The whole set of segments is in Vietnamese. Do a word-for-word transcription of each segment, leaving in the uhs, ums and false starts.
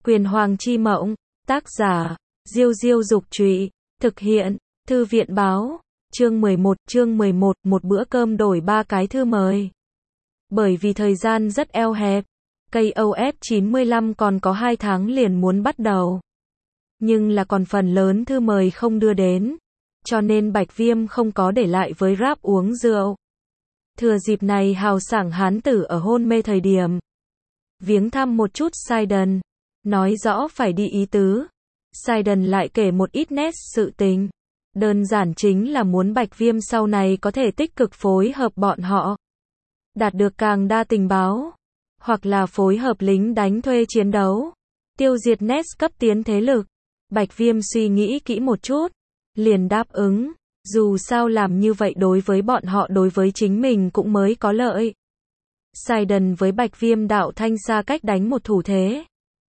Quyền Hoàng chi mộng, tác giả, Diêu Diêu Dục Trụy, thực hiện, Thư viện Báo, chương mười một, chương mười một, một bữa cơm đổi ba cái thư mời. Bởi vì thời gian rất eo hẹp, cây O F chín mươi lăm còn có hai tháng liền muốn bắt đầu. Nhưng là còn phần lớn thư mời không đưa đến, cho nên Bạch Viêm không có để lại với Rap uống rượu. Thừa dịp này hào sảng hán tử ở hôn mê thời điểm, viếng thăm một chút Sidon, nói rõ phải đi ý tứ. Sidon lại kể một ít nét sự tình, đơn giản chính là muốn Bạch Viêm sau này có thể tích cực phối hợp bọn họ, đạt được càng đa tình báo, hoặc là phối hợp lính đánh thuê chiến đấu, tiêu diệt nét cấp tiến thế lực. Bạch Viêm suy nghĩ kỹ một chút, liền đáp ứng, dù sao làm như vậy đối với bọn họ đối với chính mình cũng mới có lợi. Sidon với Bạch Viêm đạo thanh xa cách đánh một thủ thế.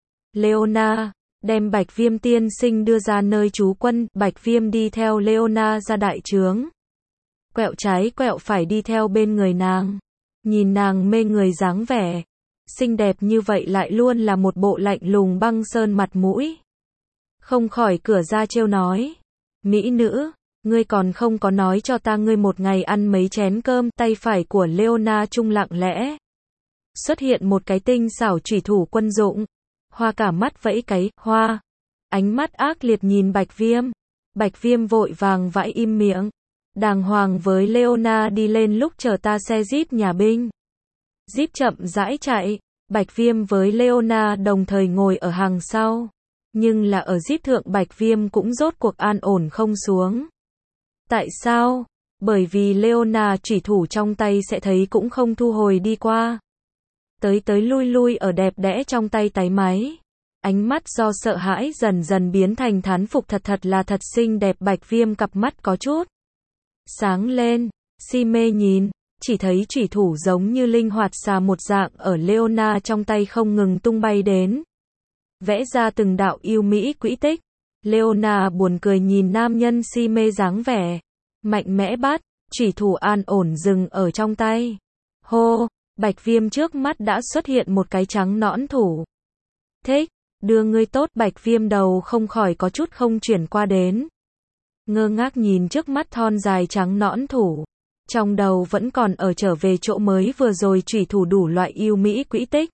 Leona, đem Bạch Viêm tiên sinh đưa ra nơi trú quân, Bạch Viêm đi theo Leona ra đại trướng. Quẹo trái quẹo phải đi theo bên người nàng. Nhìn nàng mê người dáng vẻ, xinh đẹp như vậy lại luôn là một bộ lạnh lùng băng sơn mặt mũi. Không khỏi cửa ra trêu nói, mỹ nữ, ngươi còn không có nói cho ta ngươi một ngày ăn mấy chén cơm. Tay phải của Leona trung lặng lẽ xuất hiện một cái tinh xảo chủy thủ quân dụng. Hoa cả mắt vẫy cái, Hoa, ánh mắt ác liệt nhìn Bạch Viêm. Bạch Viêm vội vàng vãi im miệng, đàng hoàng với Leona đi lên lúc chờ ta xe Jeep nhà binh. Jeep chậm rãi chạy, Bạch Viêm với Leona đồng thời ngồi ở hàng sau. Nhưng là ở Jeep thượng Bạch Viêm cũng rốt cuộc an ổn không xuống. Tại sao? Bởi vì Leona chủy thủ trong tay sẽ thấy cũng không thu hồi đi qua. Tới tới lui lui ở đẹp đẽ trong tay táy máy. Ánh mắt do sợ hãi dần dần biến thành thán phục, thật thật là thật xinh đẹp. Bạch Viêm cặp mắt có chút sáng lên, si mê nhìn, chỉ thấy chủy thủ giống như linh hoạt xà một dạng ở Leona trong tay không ngừng tung bay đến, vẽ ra từng đạo yêu mỹ quỹ tích. Leona buồn cười nhìn nam nhân si mê dáng vẻ, mạnh mẽ bắt, chủy thủ an ổn dừng ở trong tay. Hô, Bạch Viêm trước mắt đã xuất hiện một cái trắng nõn thủ. Thích, đưa ngươi tốt. Bạch Viêm đầu không khỏi có chút không chuyển qua đến, ngơ ngác nhìn trước mắt thon dài trắng nõn thủ, trong đầu vẫn còn ở trở về chỗ mới vừa rồi chủy thủ đủ loại yêu mỹ quỹ tích.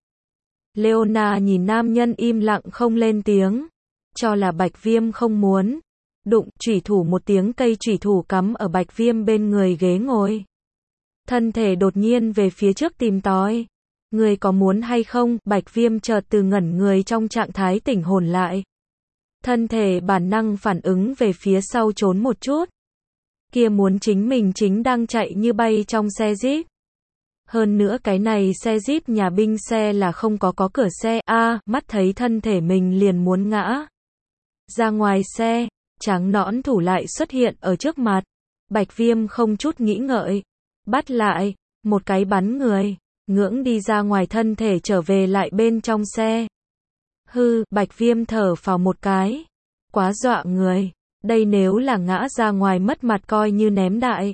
Leona nhìn nam nhân im lặng không lên tiếng, cho là Bạch Viêm không muốn. Đụng, chủy thủ một tiếng, cây chủy thủ cắm ở Bạch Viêm bên người ghế ngồi. Thân thể đột nhiên về phía trước tìm tòi. Người có muốn hay không? Bạch Viêm chợt từ ngẩn người trong trạng thái tỉnh hồn lại. Thân thể bản năng phản ứng về phía sau trốn một chút. Kia muốn chính mình chính đang chạy như bay trong xe Jeep. Hơn nữa cái này xe Jeep nhà binh xe là không có có cửa xe. A, à, mắt thấy thân thể mình liền muốn ngã ra ngoài xe, trắng nõn thủ lại xuất hiện ở trước mặt. Bạch Viêm không chút nghĩ ngợi, bắt lại, một cái bắn người, ngưỡng đi ra ngoài, thân thể trở về lại bên trong xe. Hư, Bạch Viêm thở phào một cái, quá dọa người, đây nếu là ngã ra ngoài mất mặt coi như ném đại.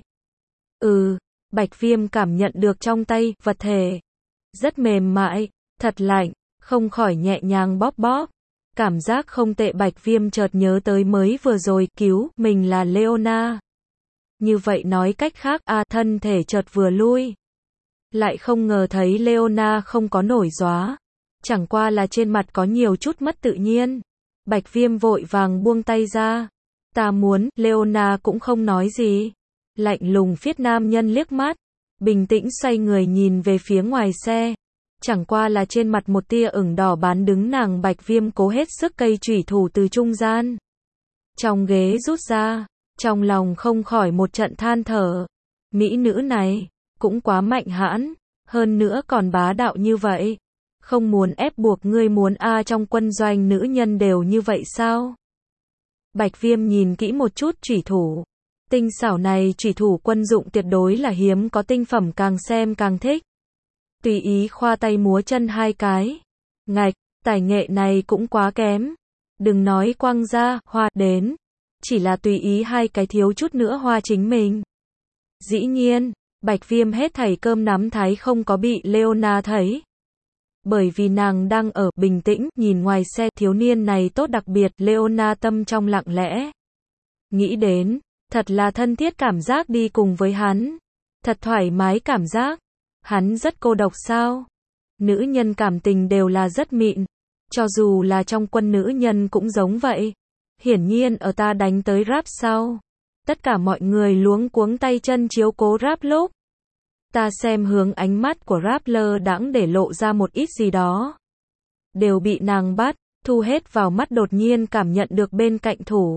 Ừ, Bạch Viêm cảm nhận được trong tay, vật thể rất mềm mại, thật lạnh, không khỏi nhẹ nhàng bóp bóp. Cảm giác không tệ. Bạch Viêm chợt nhớ tới mới vừa rồi cứu mình là Leona. Như vậy nói cách khác, a à, thân thể chợt vừa lui. Lại không ngờ thấy Leona không có nổi gióa, chẳng qua là trên mặt có nhiều chút mất tự nhiên. Bạch Viêm vội vàng buông tay ra. Ta muốn. Leona cũng không nói gì, lạnh lùng phiết nam nhân liếc mắt, bình tĩnh xoay người nhìn về phía ngoài xe. Chẳng qua là trên mặt một tia ửng đỏ bán đứng nàng. Bạch Viêm cố hết sức cây chủy thủ từ trung gian trong ghế rút ra, trong lòng không khỏi một trận than thở. Mỹ nữ này cũng quá mạnh hãn, hơn nữa còn bá đạo như vậy. Không muốn ép buộc ngươi muốn a à, trong quân doanh nữ nhân đều như vậy sao? Bạch Viêm nhìn kỹ một chút chủy thủ. Tinh xảo này chủy thủ quân dụng tuyệt đối là hiếm có tinh phẩm, càng xem càng thích. Tùy ý khoa tay múa chân hai cái. Ngạch, tài nghệ này cũng quá kém. Đừng nói quăng ra, hoa đến. Chỉ là tùy ý hai cái thiếu chút nữa hoa chính mình. Dĩ nhiên, Bạch Viêm hết thảy cơm nắm thái không có bị Leona thấy. Bởi vì nàng đang ở bình tĩnh, nhìn ngoài xe, thiếu niên này tốt đặc biệt, Leona tâm trong lặng lẽ. Nghĩ đến, thật là thân thiết cảm giác đi cùng với hắn. Thật thoải mái cảm giác. Hắn rất cô độc sao? Nữ nhân cảm tình đều là rất mịn. Cho dù là trong quân nữ nhân cũng giống vậy. Hiển nhiên ở ta đánh tới rap sau. Tất cả mọi người luống cuống tay chân chiếu cố rap lúc. Ta xem hướng ánh mắt của rap lơ đãng để lộ ra một ít gì đó. Đều bị nàng bắt, thu hết vào mắt đột nhiên cảm nhận được bên cạnh thủ.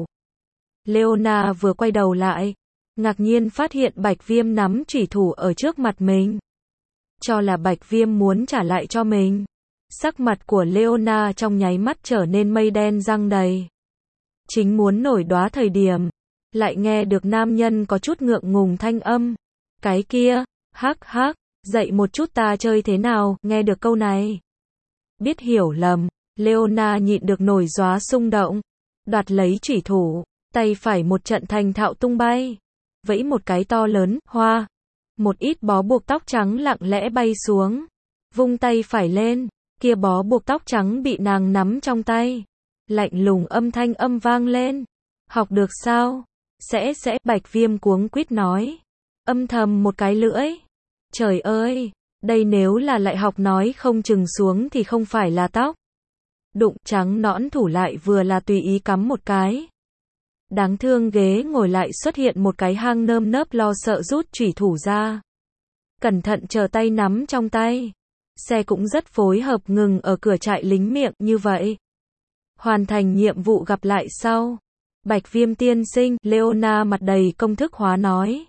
Leona vừa quay đầu lại, ngạc nhiên phát hiện Bạch Viêm nắm chủy thủ ở trước mặt mình. Cho là Bạch Viêm muốn trả lại cho mình. Sắc mặt của Leona trong nháy mắt trở nên mây đen răng đầy. Chính muốn nổi đoá thời điểm, lại nghe được nam nhân có chút ngượng ngùng thanh âm. Cái kia, hắc hắc, dạy một chút ta chơi thế nào, nghe được câu này. Biết hiểu lầm, Leona nhịn được nổi gióa xung động, đoạt lấy chủy thủ, tay phải một trận thành thạo tung bay, vẫy một cái to lớn, hoa, một ít bó buộc tóc trắng lặng lẽ bay xuống, vung tay phải lên, kia bó buộc tóc trắng bị nàng nắm trong tay, lạnh lùng âm thanh âm vang lên, học được sao? Sẽ sẽ, Bạch Viêm cuống quýt nói, âm thầm một cái lưỡi, trời ơi, đây nếu là lại học nói không chừng xuống thì không phải là tóc. Đụng trắng nõn thủ lại vừa là tùy ý cắm một cái. Đáng thương ghế ngồi lại xuất hiện một cái hang nơm nớp lo sợ rút chủy thủ ra. Cẩn thận chờ tay nắm trong tay. Xe cũng rất phối hợp ngừng ở cửa trại lính miệng như vậy. Hoàn thành nhiệm vụ gặp lại sau. Bạch Viêm tiên sinh, Leona mặt đầy công thức hóa nói.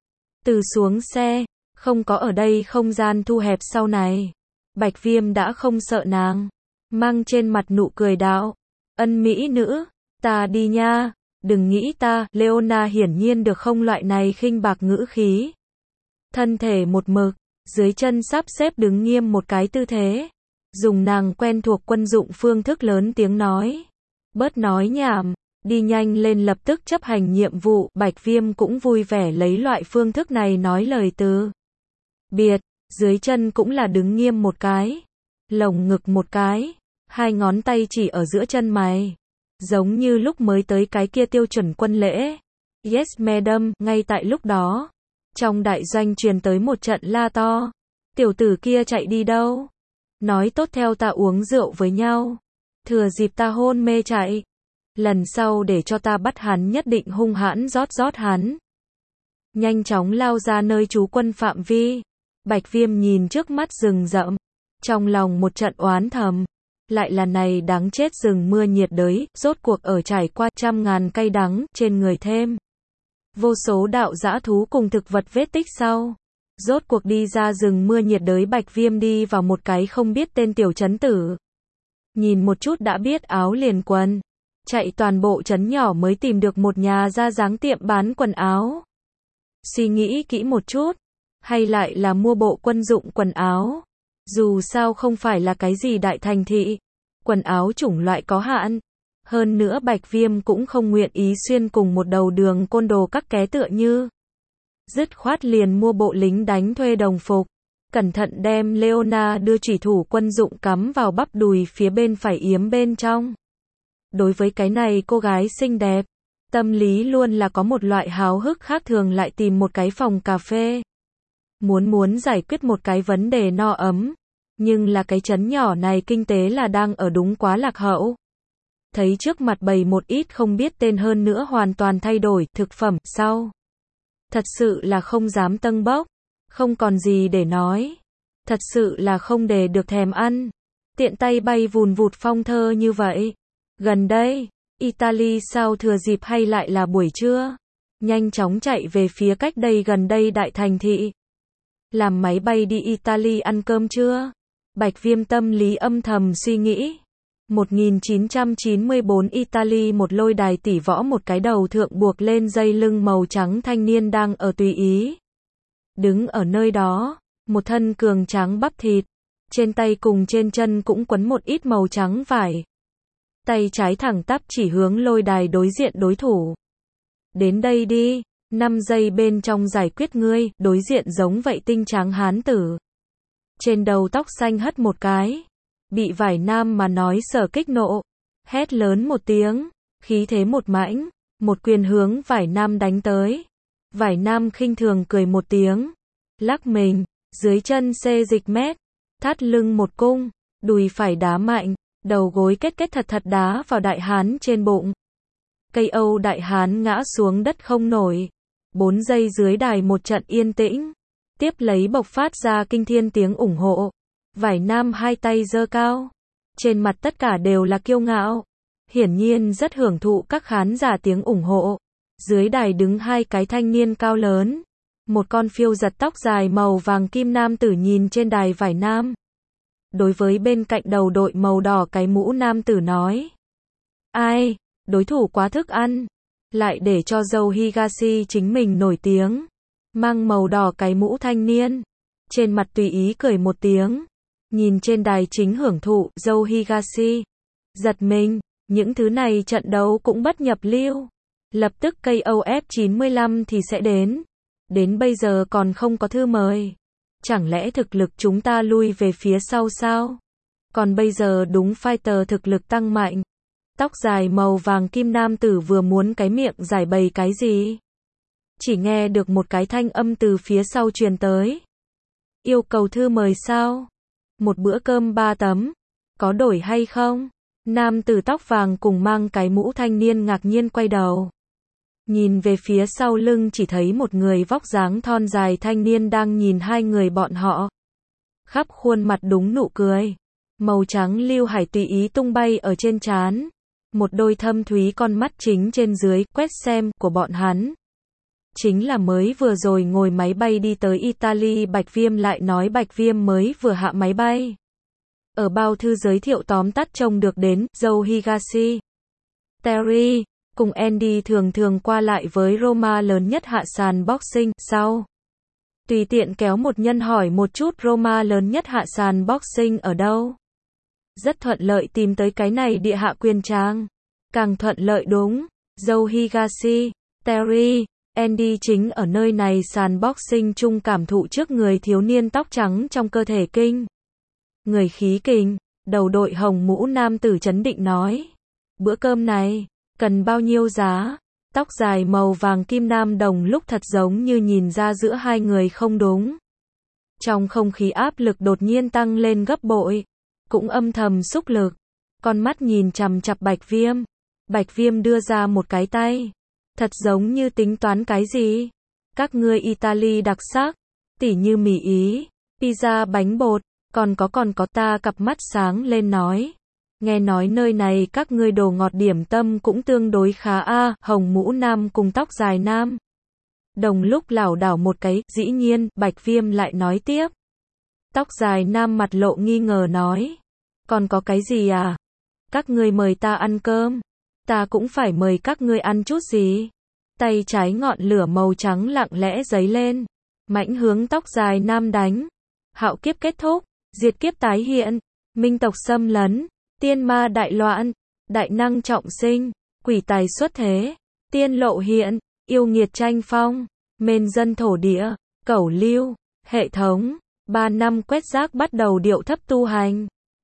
Từ xuống xe, không có ở đây không gian thu hẹp sau này. Bạch Viêm đã không sợ nàng. Mang trên mặt nụ cười đạo. Ân mỹ nữ, ta đi nha. Đừng nghĩ ta, Leona hiển nhiên được không loại này khinh bạc ngữ khí. Thân thể một mực, dưới chân sắp xếp đứng nghiêm một cái tư thế. Dùng nàng quen thuộc quân dụng phương thức lớn tiếng nói. Bớt nói nhảm, đi nhanh lên lập tức chấp hành nhiệm vụ. Bạch Viêm cũng vui vẻ lấy loại phương thức này nói lời từ biệt, dưới chân cũng là đứng nghiêm một cái. Lồng ngực một cái, hai ngón tay chỉ ở giữa chân mày. Giống như lúc mới tới cái kia tiêu chuẩn quân lễ. Yes madam, ngay tại lúc đó. Trong đại doanh truyền tới một trận la to. Tiểu tử kia chạy đi đâu? Nói tốt theo ta uống rượu với nhau. Thừa dịp ta hôn mê chạy. Lần sau để cho ta bắt hắn nhất định hung hãn rót rót hắn. Nhanh chóng lao ra nơi trú quân phạm vi. Bạch Viêm nhìn trước mắt rừng rậm. Trong lòng một trận oán thầm. Lại là này đáng chết rừng mưa nhiệt đới, rốt cuộc ở trải qua trăm ngàn cay đắng, trên người thêm. Vô số đạo dã thú cùng thực vật vết tích sau. Rốt cuộc đi ra rừng mưa nhiệt đới. Bạch Viêm đi vào một cái không biết tên tiểu trấn tử. Nhìn một chút đã biết áo liền quần. Chạy toàn bộ trấn nhỏ mới tìm được một nhà ra dáng tiệm bán quần áo. Suy nghĩ kỹ một chút. Hay lại là mua bộ quân dụng quần áo. Dù sao không phải là cái gì đại thành thị. Quần áo chủng loại có hạn. Hơn nữa Bạch Viêm cũng không nguyện ý xuyên cùng một đầu đường côn đồ các ké tựa như. Dứt khoát liền mua bộ lính đánh thuê đồng phục. Cẩn thận đem Leona đưa chủy thủ quân dụng cắm vào bắp đùi phía bên phải yếm bên trong. Đối với cái này cô gái xinh đẹp, tâm lý luôn là có một loại háo hức khác thường lại tìm một cái phòng cà phê. Muốn muốn giải quyết một cái vấn đề no ấm. Nhưng là cái trấn nhỏ này kinh tế là đang ở đúng quá lạc hậu. Thấy trước mặt bày một ít không biết tên hơn nữa hoàn toàn thay đổi thực phẩm sau. Thật sự là không dám tâng bốc. Không còn gì để nói. Thật sự là không để được thèm ăn. Tiện tay bay vùn vụt phong thơ như vậy. Gần đây, Italy sao thừa dịp hay lại là buổi trưa. Nhanh chóng chạy về phía cách đây gần đây đại thành thị. Làm máy bay đi Italy ăn cơm chưa? Bạch Viêm tâm lý âm thầm suy nghĩ. một nghìn chín trăm chín mươi bốn Italy một lôi đài tỷ võ một cái đầu thượng buộc lên dây lưng màu trắng thanh niên đang ở tùy ý. Đứng ở nơi đó, một thân cường tráng bắp thịt. Trên tay cùng trên chân cũng quấn một ít màu trắng vải. Tay trái thẳng tắp chỉ hướng lôi đài đối diện đối thủ. Đến đây đi, năm giây bên trong giải quyết ngươi, đối diện giống vậy tinh tráng hán tử. Trên đầu tóc xanh hất một cái, bị vải nam mà nói sở kích nộ, hét lớn một tiếng, khí thế một mãnh, một quyền hướng vải nam đánh tới. Vải nam khinh thường cười một tiếng, lắc mình, dưới chân xê dịch mét, thắt lưng một cung, đùi phải đá mạnh, đầu gối kết kết thật thật đá vào đại hán trên bụng. Cây Âu đại hán ngã xuống đất không nổi. Bốn giây dưới đài một trận yên tĩnh, tiếp lấy bộc phát ra kinh thiên tiếng ủng hộ. Vải nam hai tay giơ cao, trên mặt tất cả đều là kiêu ngạo, hiển nhiên rất hưởng thụ các khán giả tiếng ủng hộ. Dưới đài đứng hai cái thanh niên cao lớn, một con phiêu giật tóc dài màu vàng kim nam tử nhìn trên đài vải nam. Đối với bên cạnh đầu đội màu đỏ cái mũ nam tử nói: ai, đối thủ quá thức ăn, lại để cho dâu Higashi chính mình nổi tiếng. Mang màu đỏ cái mũ thanh niên, trên mặt tùy ý cười một tiếng, nhìn trên đài chính hưởng thụ, dâu Higashi giật mình, những thứ này trận đấu cũng bất nhập lưu. Lập tức cây ô ép chín mươi lăm thì sẽ đến. Đến bây giờ còn không có thư mời. Chẳng lẽ thực lực chúng ta lui về phía sau sao? Còn bây giờ đúng fighter thực lực tăng mạnh. Tóc dài màu vàng kim nam tử vừa muốn cái miệng giải bày cái gì, chỉ nghe được một cái thanh âm từ phía sau truyền tới. Yêu cầu thư mời sao? Một bữa cơm ba tấm, có đổi hay không? Nam tử tóc vàng cùng mang cái mũ thanh niên ngạc nhiên quay đầu. Nhìn về phía sau lưng chỉ thấy một người vóc dáng thon dài thanh niên đang nhìn hai người bọn họ. Khắp khuôn mặt đúng nụ cười. Màu trắng lưu hải tùy ý tung bay ở trên trán. Một đôi thâm thúy con mắt chính trên dưới quét xem của bọn hắn. Chính là mới vừa rồi ngồi máy bay đi tới Italy Bạch Viêm lại nói Bạch Viêm mới vừa hạ máy bay. Ở bao thư giới thiệu tóm tắt trông được đến, dâu Higashi, Terry, cùng Andy thường thường qua lại với Roma lớn nhất hạ sàn boxing, sau. Tùy tiện kéo một nhân hỏi một chút Roma lớn nhất hạ sàn boxing ở đâu. Rất thuận lợi tìm tới cái này địa hạ quyền trang. Càng thuận lợi đúng, dâu Higashi, Terry, Andy chính ở nơi này sàn boxing chung cảm thụ trước người thiếu niên tóc trắng trong cơ thể kinh. Người khí kình, đầu đội hồng mũ nam tử trấn định nói. Bữa cơm này, cần bao nhiêu giá? Tóc dài màu vàng kim nam đồng lúc thật giống như nhìn ra giữa hai người không đúng. Trong không khí áp lực đột nhiên tăng lên gấp bội, cũng âm thầm xúc lực. Con mắt nhìn chằm chằm Bạch Viêm. Bạch Viêm đưa ra một cái tay, thật giống như tính toán cái gì. Các ngươi Italy đặc sắc, tỉ như mì Ý, pizza bánh bột, còn có còn có ta cặp mắt sáng lên nói. Nghe nói nơi này các ngươi đồ ngọt điểm tâm cũng tương đối khá a. À, hồng mũ nam cùng tóc dài nam đồng lúc lảo đảo một cái, dĩ nhiên, Bạch Viêm lại nói tiếp. Tóc dài nam mặt lộ nghi ngờ nói. Còn có cái gì à? Các ngươi mời ta ăn cơm, ta cũng phải mời các ngươi ăn chút gì. Tay trái ngọn lửa màu trắng lặng lẽ giấy lên, mãnh hướng tóc dài nam đánh. Hạo kiếp kết thúc, diệt kiếp tái hiện, minh tộc xâm lấn, tiên ma đại loạn, đại năng trọng sinh, quỷ tài xuất thế, tiên lộ hiện, yêu nghiệt tranh phong, mên dân thổ địa, cẩu lưu, hệ thống, ba năm quét rác bắt đầu điệu thấp tu hành.